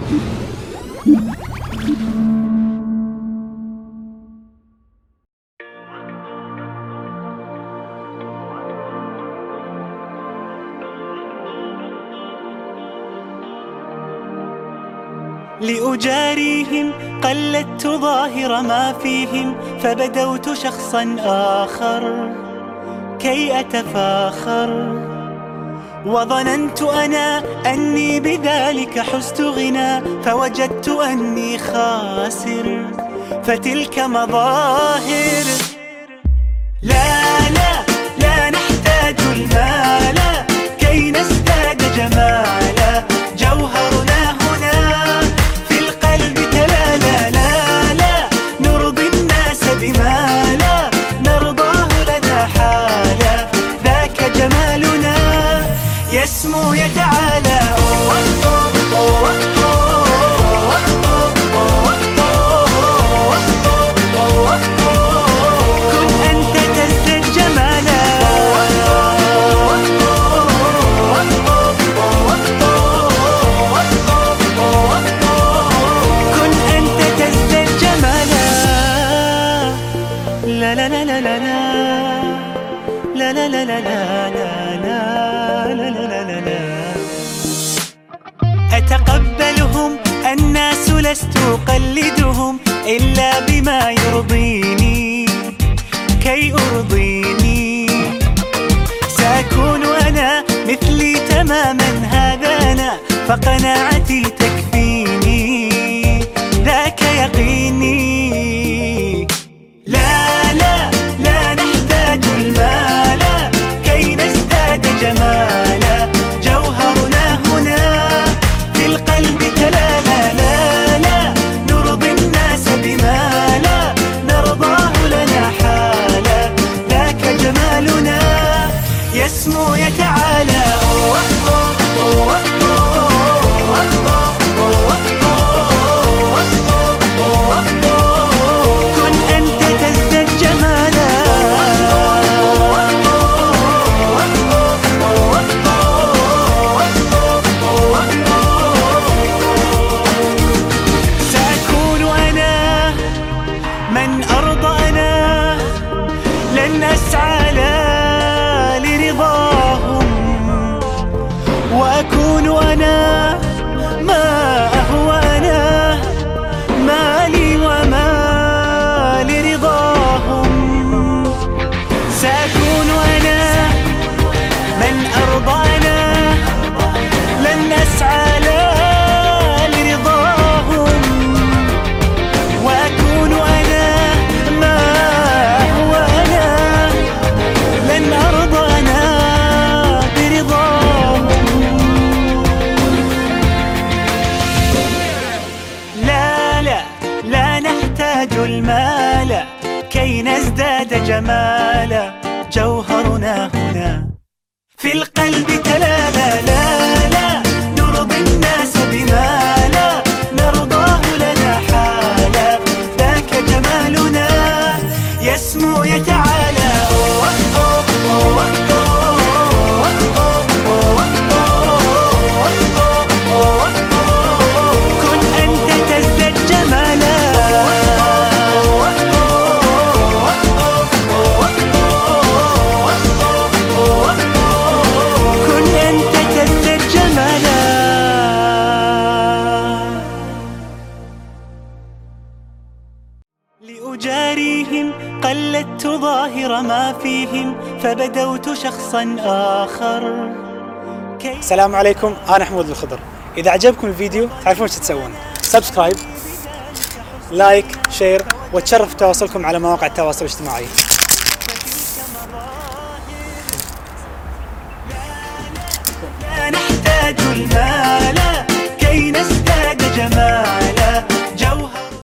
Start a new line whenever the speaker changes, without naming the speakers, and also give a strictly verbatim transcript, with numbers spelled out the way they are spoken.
لأجاريهم قلدت ظاهر ما فيهم، فبدوت شخصا آخر كي أتفاخر، وظننت أنا أني بذلك حزت غنى، فوجدت أني خاسر، فتلك مظاهر. لا لا لا نحتاج المال كي نزداد جمالا، جوهرنا هنا في القلب تلالا. لا لا نرضي الناس بما لا نرضاه لنا حالا، ذاك جمالنا يسمو يتعالى. لا لا لا لا لا لا لا لا لا لا لا لا لا. أتقبلهم الناس لست أقلدهم، إلا بما يرضيني كي أرضيني. سأكون أنا مثلي تماما، هذا أنا فقناعتي تكفيني، ذاك يقيني. لا لا لا نحتاج المال كي نزداد جمالا، جوهرنا هنا في القلب تلالا. لا لا نرضي الناس بما لا نرضاه لنا حالا، ذاك جمالنا يسمو يتعالى. من أرضى أنا لن أسعى لا لرضاهم، وأكون أنا ما أهوى أنا، ما لي وما لرضاهم. سأكون أنا من أرضى أنا لن أسعى لا لرضاهم، وأكون أنا المال كي نزداد جمالا، جوهرنا هنا في القلب تلالا. لا لا نرضي الناس بما لا نرضاه لنا حالا، ذاك جمالنا يسمو يتعالى. لأجاريهم قلدت ظاهر ما فيهم، فبدوت شخصا آخر.
السلام عليكم، أنا حمود الخضر. إذا عجبكم الفيديو تعرفون شو تسوون، سبسكرايب، لايك، شير، وتشرف تواصلكم على مواقع التواصل الاجتماعي.
لا نحتاج المال